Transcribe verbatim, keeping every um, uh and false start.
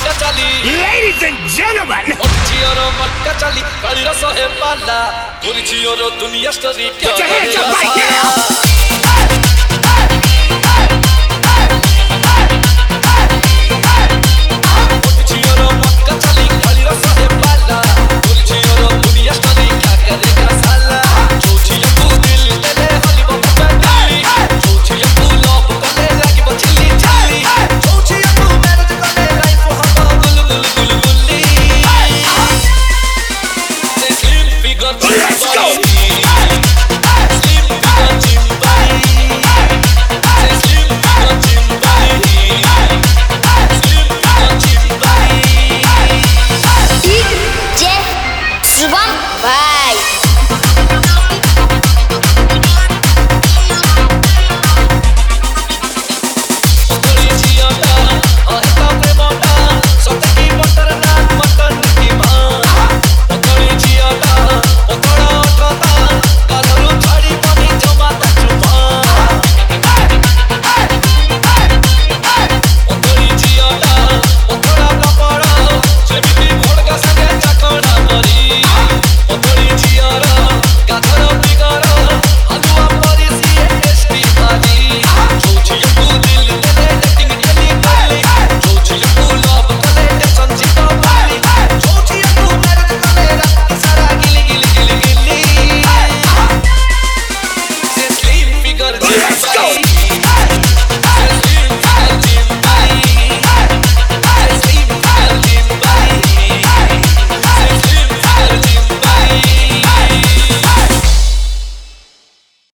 मटका चाली Ladies and gentlemen, ओचियोरो मटका चाली काली रस है पाला पुरचियोरो दुनिया story put your hands up right now.